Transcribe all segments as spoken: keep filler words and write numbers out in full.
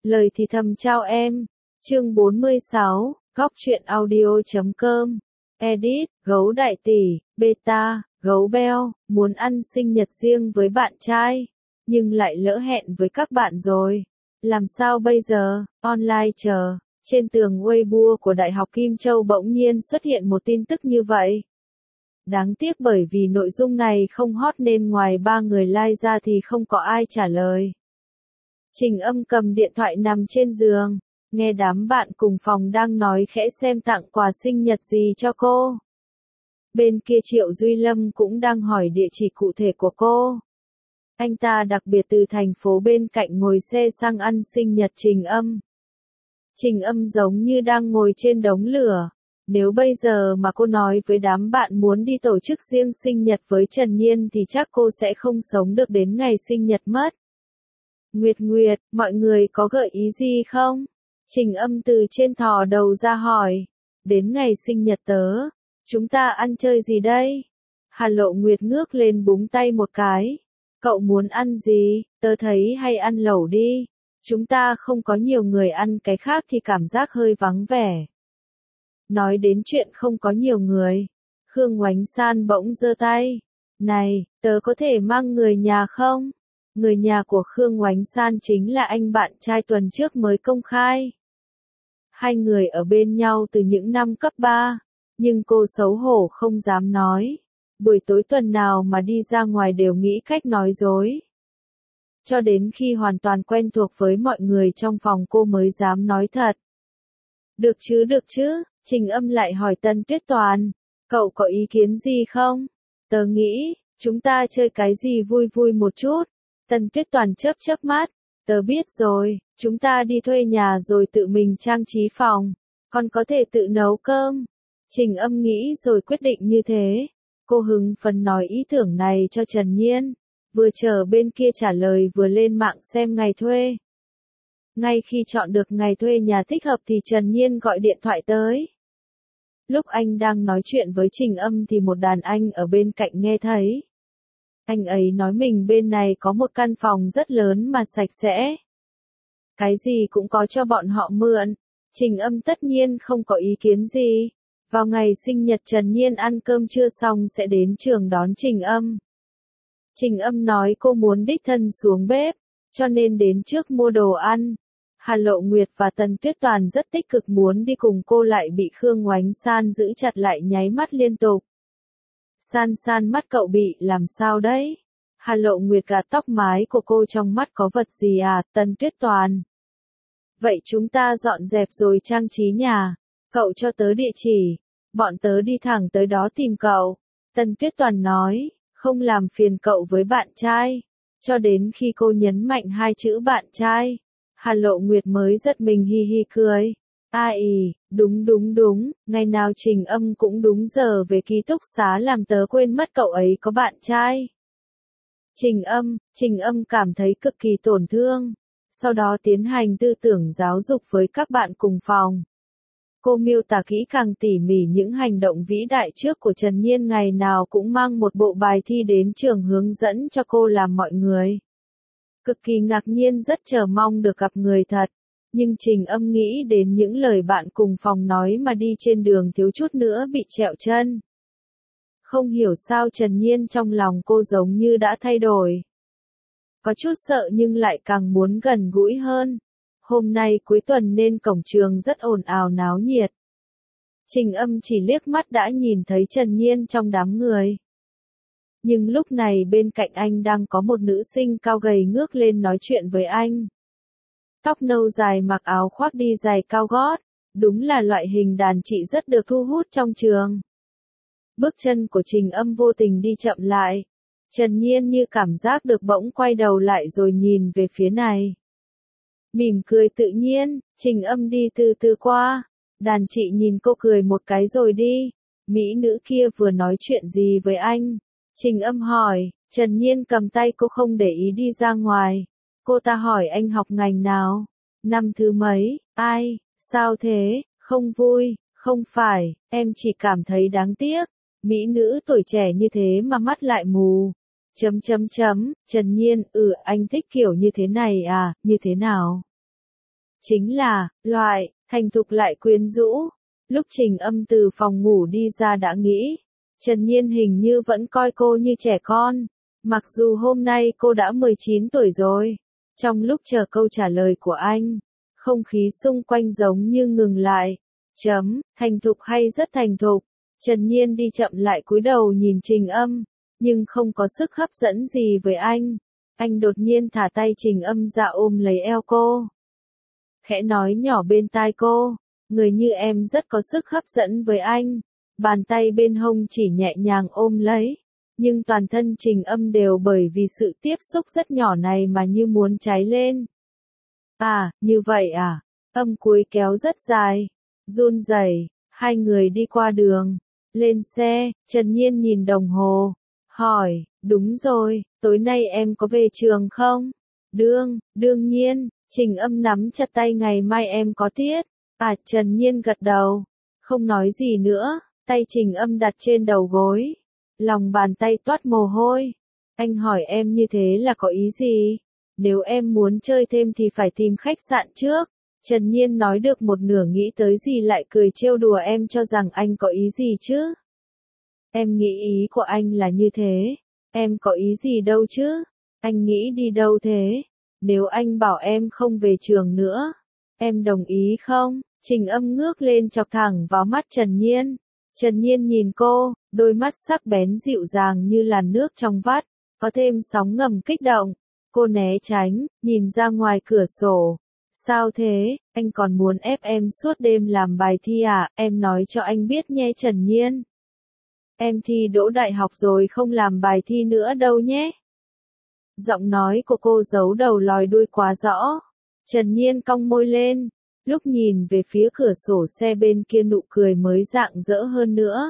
Lời thì thầm chào em. Chương bốn mươi sáu, góc truyện audio chấm com. Edit, gấu đại tỷ, beta, gấu beo, muốn ăn sinh nhật riêng với bạn trai, nhưng lại lỡ hẹn với các bạn rồi. Làm sao bây giờ? Online chờ. Trên tường Weibo của Đại học Kim Châu bỗng nhiên xuất hiện một tin tức như vậy. Đáng tiếc bởi vì nội dung này không hot nên ngoài ba người like ra thì không có ai trả lời. Trình Âm cầm điện thoại nằm trên giường, nghe đám bạn cùng phòng đang nói khẽ xem tặng quà sinh nhật gì cho cô. Bên kia Triệu Duy Lâm cũng đang hỏi địa chỉ cụ thể của cô. Anh ta đặc biệt từ thành phố bên cạnh ngồi xe sang ăn sinh nhật Trình Âm. Trình Âm giống như đang ngồi trên đống lửa. Nếu bây giờ mà cô nói với đám bạn muốn đi tổ chức riêng sinh nhật với Trần Nhiên thì chắc cô sẽ không sống được đến ngày sinh nhật mất. Nguyệt Nguyệt, mọi người có gợi ý gì không? Trình Âm từ trên thò đầu ra hỏi. Đến ngày sinh nhật tớ, chúng ta ăn chơi gì đây? Hà Lộ Nguyệt ngước lên búng tay một cái. Cậu muốn ăn gì? Tớ thấy hay ăn lẩu đi. Chúng ta không có nhiều người ăn cái khác thì cảm giác hơi vắng vẻ. Nói đến chuyện không có nhiều người, Khương Oánh San bỗng giơ tay. Này, tớ có thể mang người nhà không? Người nhà của Khương Oánh San chính là anh bạn trai tuần trước mới công khai. Hai người ở bên nhau từ những năm cấp ba, nhưng cô xấu hổ không dám nói. Buổi tối tuần nào mà đi ra ngoài đều nghĩ cách nói dối. Cho đến khi hoàn toàn quen thuộc với mọi người trong phòng cô mới dám nói thật. Được chứ được chứ, Trình Âm lại hỏi Tân Tuyết Toàn. Cậu có ý kiến gì không? Tớ nghĩ, chúng ta chơi cái gì vui vui một chút. Tân Tuyết Toàn chớp chớp mắt. Tớ biết rồi, chúng ta đi thuê nhà rồi tự mình trang trí phòng. Còn có thể tự nấu cơm. Trình Âm nghĩ rồi quyết định như thế. Cô hứng phấn nói ý tưởng này cho Trần Nhiên. Vừa chờ bên kia trả lời vừa lên mạng xem ngày thuê. Ngay khi chọn được ngày thuê nhà thích hợp thì Trần Nhiên gọi điện thoại tới. Lúc anh đang nói chuyện với Trình Âm thì một đàn anh ở bên cạnh nghe thấy. Anh ấy nói mình bên này có một căn phòng rất lớn mà sạch sẽ. Cái gì cũng có cho bọn họ mượn. Trình Âm tất nhiên không có ý kiến gì. Vào ngày sinh nhật Trần Nhiên ăn cơm trưa xong sẽ đến trường đón Trình Âm. Trình Âm nói cô muốn đích thân xuống bếp, cho nên đến trước mua đồ ăn. Hà Lộ Nguyệt và Tần Tuyết Toàn rất tích cực muốn đi cùng cô lại bị Khương Oánh San giữ chặt lại nháy mắt liên tục. San San mắt cậu bị làm sao đấy? Hà Lộ Nguyệt gạt tóc mái của cô trong mắt có vật gì à, Tần Tuyết Toàn? Vậy chúng ta dọn dẹp rồi trang trí nhà. Cậu cho tớ địa chỉ. Bọn tớ đi thẳng tới đó tìm cậu. Tần Tuyết Toàn nói, không làm phiền cậu với bạn trai. Cho đến khi cô nhấn mạnh hai chữ bạn trai. Hà Lộ Nguyệt mới giật mình hi hi cười. Ai, đúng đúng đúng, ngày nào Trình Âm cũng đúng giờ về ký túc xá làm tớ quên mất cậu ấy có bạn trai. Trình Âm, Trình Âm cảm thấy cực kỳ tổn thương. Sau đó tiến hành tư tưởng giáo dục với các bạn cùng phòng. Cô miêu tả kỹ càng tỉ mỉ những hành động vĩ đại trước của Trần Nhiên ngày nào cũng mang một bộ bài thi đến trường hướng dẫn cho cô làm mọi người. Cực kỳ ngạc nhiên rất chờ mong được gặp người thật. Nhưng Trình Âm nghĩ đến những lời bạn cùng phòng nói mà đi trên đường thiếu chút nữa bị trẹo chân. Không hiểu sao Trần Nhiên trong lòng cô giống như đã thay đổi. Có chút sợ nhưng lại càng muốn gần gũi hơn. Hôm nay cuối tuần nên cổng trường rất ồn ào náo nhiệt. Trình Âm chỉ liếc mắt đã nhìn thấy Trần Nhiên trong đám người. Nhưng lúc này bên cạnh anh đang có một nữ sinh cao gầy ngước lên nói chuyện với anh. Tóc nâu dài mặc áo khoác đi giày cao gót, đúng là loại hình đàn chị rất được thu hút trong trường. Bước chân của Trình Âm vô tình đi chậm lại. Trần Nhiên như cảm giác được bỗng quay đầu lại rồi nhìn về phía này. Mỉm cười tự nhiên, Trình Âm đi từ từ qua. Đàn chị nhìn cô cười một cái rồi đi. Mỹ nữ kia vừa nói chuyện gì với anh? Trình Âm hỏi, Trần Nhiên cầm tay cô không để ý đi ra ngoài. Cô ta hỏi anh học ngành nào? Năm thứ mấy? Ai? Sao thế? Không vui, không phải, em chỉ cảm thấy đáng tiếc. Mỹ nữ tuổi trẻ như thế mà mắt lại mù. Chấm chấm chấm, Trần Nhiên, ừ anh thích kiểu như thế này à, như thế nào? Chính là, loại, thành thục lại quyến rũ. Lúc Trình Âm từ phòng ngủ đi ra đã nghĩ, Trần Nhiên hình như vẫn coi cô như trẻ con. Mặc dù hôm nay cô đã mười chín tuổi rồi. Trong lúc chờ câu trả lời của anh, không khí xung quanh giống như ngừng lại. Chấm, thành thục hay rất thành thục. Trần Nhiên đi chậm lại cúi đầu nhìn Trình Âm, nhưng không có sức hấp dẫn gì với anh. Anh đột nhiên thả tay Trình Âm ra ôm lấy eo cô. Khẽ nói nhỏ bên tai cô, người như em rất có sức hấp dẫn với anh. Bàn tay bên hông chỉ nhẹ nhàng ôm lấy, nhưng toàn thân Trình Âm đều bởi vì sự tiếp xúc rất nhỏ này mà như muốn cháy lên. À, như vậy à? Âm cuối kéo rất dài, run rẩy. Hai người đi qua đường, lên xe, Trần Nhiên nhìn đồng hồ, hỏi, đúng rồi, tối nay em có về trường không? Đương, đương nhiên. Trình Âm nắm chặt tay, ngày mai em có tiết. À, Trần Nhiên gật đầu, không nói gì nữa, tay Trình Âm đặt trên đầu gối, lòng bàn tay toát mồ hôi. Anh hỏi em như thế là có ý gì? Nếu em muốn chơi thêm thì phải tìm khách sạn trước. Trần Nhiên nói được một nửa nghĩ tới gì lại cười trêu đùa em, cho rằng anh có ý gì chứ? Em nghĩ ý của anh là như thế, em có ý gì đâu chứ? Anh nghĩ đi đâu thế? Nếu anh bảo em không về trường nữa, em đồng ý không? Trình Âm ngước lên chọc thẳng vào mắt Trần Nhiên. Trần Nhiên nhìn cô, đôi mắt sắc bén dịu dàng như làn nước trong vắt, có thêm sóng ngầm kích động. Cô né tránh, nhìn ra ngoài cửa sổ. Sao thế, anh còn muốn ép em suốt đêm làm bài thi à? Em nói cho anh biết nhé Trần Nhiên. Em thi đỗ đại học rồi, không làm bài thi nữa đâu nhé. Giọng nói của cô giấu đầu lòi đuôi quá rõ. Trần Nhiên cong môi lên, lúc nhìn về phía cửa sổ xe bên kia nụ cười mới rạng rỡ hơn nữa.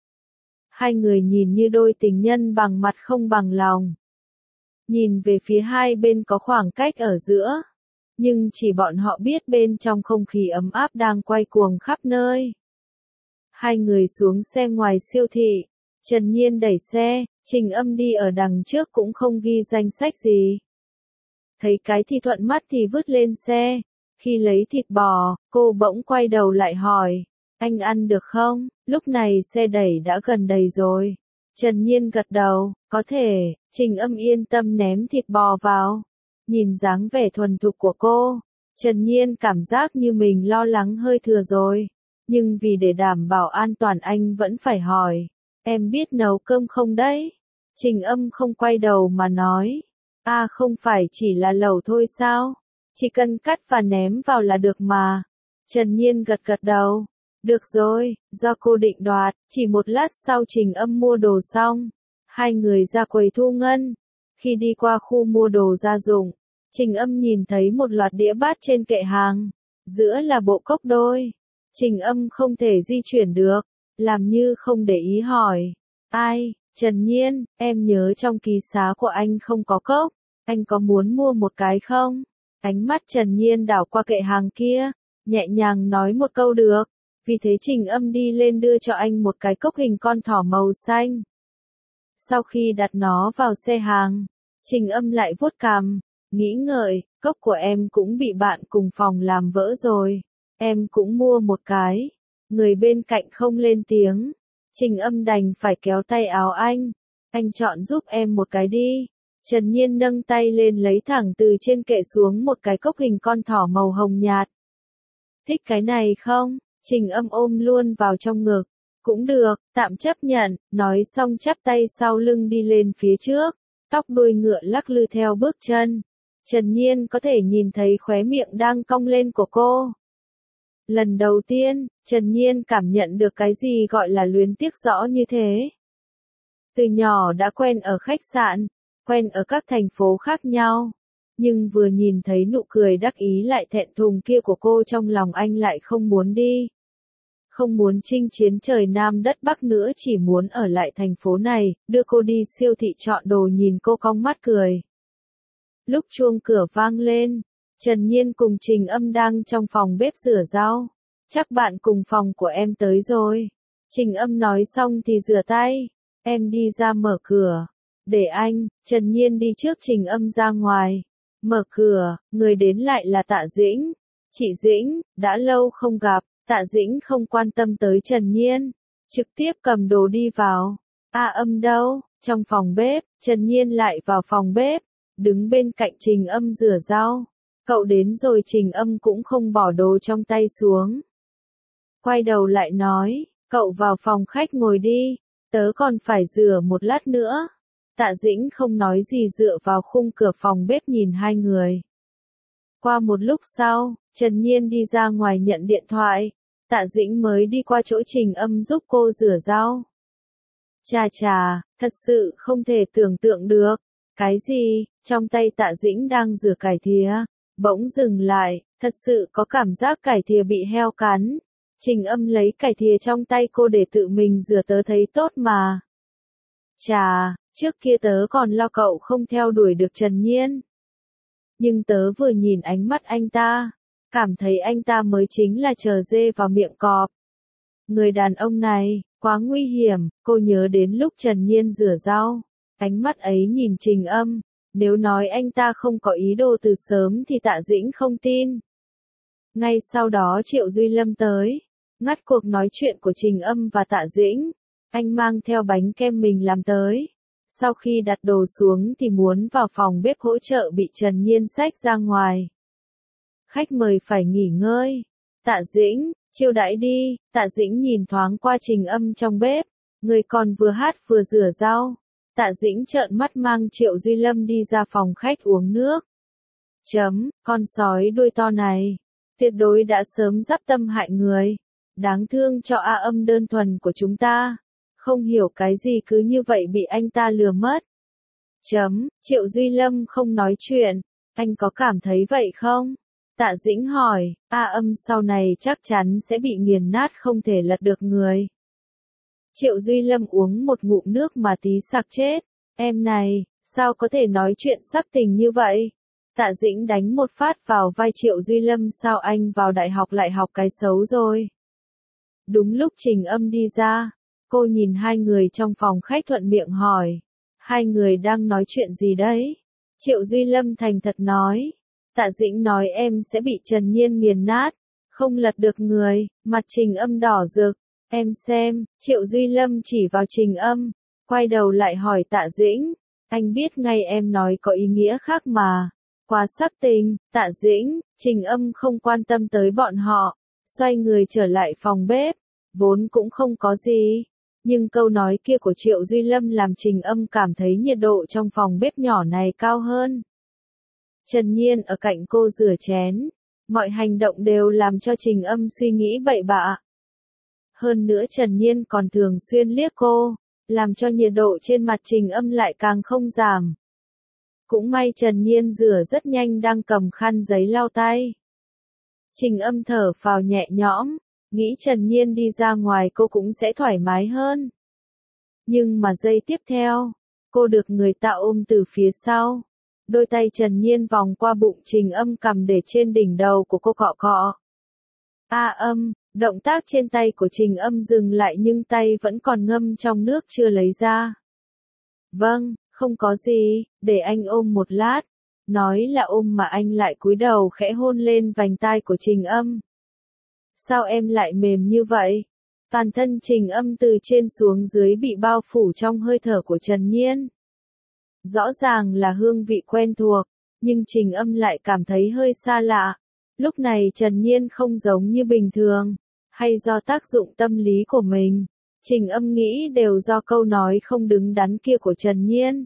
Hai người nhìn như đôi tình nhân bằng mặt không bằng lòng. Nhìn về phía hai bên có khoảng cách ở giữa, nhưng chỉ bọn họ biết bên trong không khí ấm áp đang quay cuồng khắp nơi. Hai người xuống xe ngoài siêu thị, Trần Nhiên đẩy xe, Trình Âm đi ở đằng trước cũng không ghi danh sách gì. Thấy cái thì thuận mắt thì vứt lên xe. Khi lấy thịt bò, cô bỗng quay đầu lại hỏi, anh ăn được không? Lúc này xe đẩy đã gần đầy rồi. Trần Nhiên gật đầu, có thể. Trình Âm yên tâm ném thịt bò vào. Nhìn dáng vẻ thuần thục của cô, Trần Nhiên cảm giác như mình lo lắng hơi thừa rồi. Nhưng vì để đảm bảo an toàn anh vẫn phải hỏi, em biết nấu cơm không đấy? Trình Âm không quay đầu mà nói, à không phải chỉ là lẩu thôi sao? Chỉ cần cắt và ném vào là được mà. Trần Nhiên gật gật đầu, được rồi, do cô định đoạt. Chỉ một lát sau Trình Âm mua đồ xong, hai người ra quầy thu ngân. Khi đi qua khu mua đồ gia dụng, Trình Âm nhìn thấy một loạt đĩa bát trên kệ hàng, giữa là bộ cốc đôi. Trình Âm không thể di chuyển được, làm như không để ý hỏi, ai? Trần Nhiên, em nhớ trong ký xá của anh không có cốc, anh có muốn mua một cái không? Ánh mắt Trần Nhiên đảo qua kệ hàng kia, nhẹ nhàng nói một câu được. Vì thế Trình Âm đi lên đưa cho anh một cái cốc hình con thỏ màu xanh. Sau khi đặt nó vào xe hàng, Trình Âm lại vuốt cằm, nghĩ ngợi, cốc của em cũng bị bạn cùng phòng làm vỡ rồi, em cũng mua một cái. Người bên cạnh không lên tiếng, Trình Âm đành phải kéo tay áo anh, anh chọn giúp em một cái đi. Trần Nhiên nâng tay lên lấy thẳng từ trên kệ xuống một cái cốc hình con thỏ màu hồng nhạt. Thích cái này không? Trình Âm ôm luôn vào trong ngực. Cũng được, tạm chấp nhận, nói xong chắp tay sau lưng đi lên phía trước, tóc đuôi ngựa lắc lư theo bước chân. Trần Nhiên có thể nhìn thấy khóe miệng đang cong lên của cô. Lần đầu tiên, Trần Nhiên cảm nhận được cái gì gọi là luyến tiếc rõ như thế. Từ nhỏ đã quen ở khách sạn, quen ở các thành phố khác nhau, nhưng vừa nhìn thấy nụ cười đắc ý lại thẹn thùng kia của cô trong lòng anh lại không muốn đi. Không muốn chinh chiến trời Nam đất Bắc nữa, chỉ muốn ở lại thành phố này, đưa cô đi siêu thị chọn đồ nhìn cô cong mắt cười. Lúc chuông cửa vang lên, Trần Nhiên cùng Trình Âm đang trong phòng bếp rửa rau. Chắc bạn cùng phòng của em tới rồi. Trình Âm nói xong thì rửa tay. Em đi ra mở cửa. Để anh. Trần Nhiên đi trước Trình Âm ra ngoài. Mở cửa, người đến lại là Tạ Dĩnh. Chị Dĩnh, đã lâu không gặp. Tạ Dĩnh không quan tâm tới Trần Nhiên, trực tiếp cầm đồ đi vào. A Âm đâu? Trong phòng bếp, Trần Nhiên lại vào phòng bếp, đứng bên cạnh Trình Âm rửa rau. Cậu đến rồi Trình Âm cũng không bỏ đồ trong tay xuống. Quay đầu lại nói, cậu vào phòng khách ngồi đi, tớ còn phải rửa một lát nữa. Tạ Dĩnh không nói gì dựa vào khung cửa phòng bếp nhìn hai người. Qua một lúc sau, Trần Nhiên đi ra ngoài nhận điện thoại. Tạ Dĩnh mới đi qua chỗ Trình Âm giúp cô rửa rau. Chà chà, thật sự không thể tưởng tượng được. Cái gì? Trong tay Tạ Dĩnh đang rửa cải thìa, bỗng dừng lại, thật sự có cảm giác cải thìa bị heo cắn. Trình Âm lấy cải thìa trong tay cô để tự mình rửa, tớ thấy tốt mà. Chà, trước kia tớ còn lo cậu không theo đuổi được Trần Nhiên. Nhưng tớ vừa nhìn ánh mắt anh ta, cảm thấy anh ta mới chính là chờ dê vào miệng cọp. Người đàn ông này, quá nguy hiểm. Cô nhớ đến lúc Trần Nhiên rửa rau, ánh mắt ấy nhìn Trình Âm, nếu nói anh ta không có ý đồ từ sớm thì Tạ Dĩnh không tin. Ngay sau đó Triệu Duy Lâm tới, ngắt cuộc nói chuyện của Trình Âm và Tạ Dĩnh. Anh mang theo bánh kem mình làm tới. Sau khi đặt đồ xuống thì muốn vào phòng bếp hỗ trợ, bị Trần Nhiên xách ra ngoài. Khách mời phải nghỉ ngơi. Tạ Dĩnh, chiêu đãi đi. Tạ Dĩnh nhìn thoáng qua Trình Âm trong bếp, người còn vừa hát vừa rửa rau. Tạ Dĩnh trợn mắt mang Triệu Duy Lâm đi ra phòng khách uống nước. Chấm, con sói đuôi to này, tuyệt đối đã sớm dắp tâm hại người. Đáng thương cho A Âm đơn thuần của chúng ta. Không hiểu cái gì cứ như vậy bị anh ta lừa mất. Chấm, Triệu Duy Lâm không nói chuyện. Anh có cảm thấy vậy không? Tạ Dĩnh hỏi, A Âm sau này chắc chắn sẽ bị nghiền nát không thể lật được người. Triệu Duy Lâm uống một ngụm nước mà tí sặc chết. Em này, sao có thể nói chuyện sắc tình như vậy? Tạ Dĩnh đánh một phát vào vai Triệu Duy Lâm, sao anh vào đại học lại học cái xấu rồi? Đúng lúc Trình Âm đi ra, cô nhìn hai người trong phòng khách thuận miệng hỏi, hai người đang nói chuyện gì đấy? Triệu Duy Lâm thành thật nói, Tạ Dĩnh nói em sẽ bị Trần Nhiên nghiền nát, không lật được người. Mặt Trình Âm đỏ rực, em xem. Triệu Duy Lâm chỉ vào Trình Âm, quay đầu lại hỏi Tạ Dĩnh, anh biết ngay em nói có ý nghĩa khác mà. Quá sắc tình. Tạ Dĩnh, Trình Âm không quan tâm tới bọn họ, xoay người trở lại phòng bếp, vốn cũng không có gì. Nhưng câu nói kia của Triệu Duy Lâm làm Trình Âm cảm thấy nhiệt độ trong phòng bếp nhỏ này cao hơn. Trần Nhiên ở cạnh cô rửa chén, mọi hành động đều làm cho Trình Âm suy nghĩ bậy bạ. Hơn nữa Trần Nhiên còn thường xuyên liếc cô, làm cho nhiệt độ trên mặt Trình Âm lại càng không giảm. Cũng may Trần Nhiên rửa rất nhanh, đang cầm khăn giấy lau tay. Trình Âm thở phào nhẹ nhõm, nghĩ Trần Nhiên đi ra ngoài cô cũng sẽ thoải mái hơn. Nhưng mà giây tiếp theo, cô được người ta ôm từ phía sau. Đôi tay Trần Nhiên vòng qua bụng Trình Âm, cầm để trên đỉnh đầu của cô cọ cọ. A Âm, động tác trên tay của Trình Âm dừng lại nhưng tay vẫn còn ngâm trong nước chưa lấy ra. Vâng, không có gì, để anh ôm một lát. Nói là ôm mà anh lại cúi đầu khẽ hôn lên vành tai của Trình Âm. Sao em lại mềm như vậy? Toàn thân Trình Âm từ trên xuống dưới bị bao phủ trong hơi thở của Trần Nhiên. Rõ ràng là hương vị quen thuộc, nhưng Trình Âm lại cảm thấy hơi xa lạ. Lúc này Trần Nhiên không giống như bình thường, hay do tác dụng tâm lý của mình. Trình Âm nghĩ đều do câu nói không đứng đắn kia của Trần Nhiên.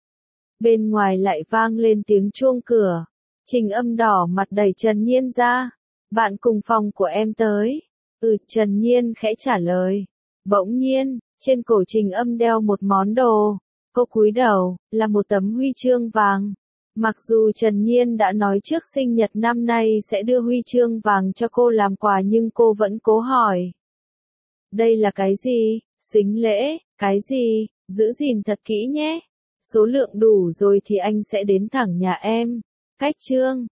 Bên ngoài lại vang lên tiếng chuông cửa. Trình Âm đỏ mặt đẩy Trần Nhiên ra. Bạn cùng phòng của em tới. Ừ, Trần Nhiên khẽ trả lời. Bỗng nhiên, trên cổ Trình Âm đeo một món đồ. Cô cúi đầu, là một tấm huy chương vàng. Mặc dù Trần Nhiên đã nói trước sinh nhật năm nay sẽ đưa huy chương vàng cho cô làm quà, nhưng cô vẫn cố hỏi. Đây là cái gì? Sính lễ? Cái gì? Giữ gìn thật kỹ nhé. Số lượng đủ rồi thì anh sẽ đến thẳng nhà em. Cách chương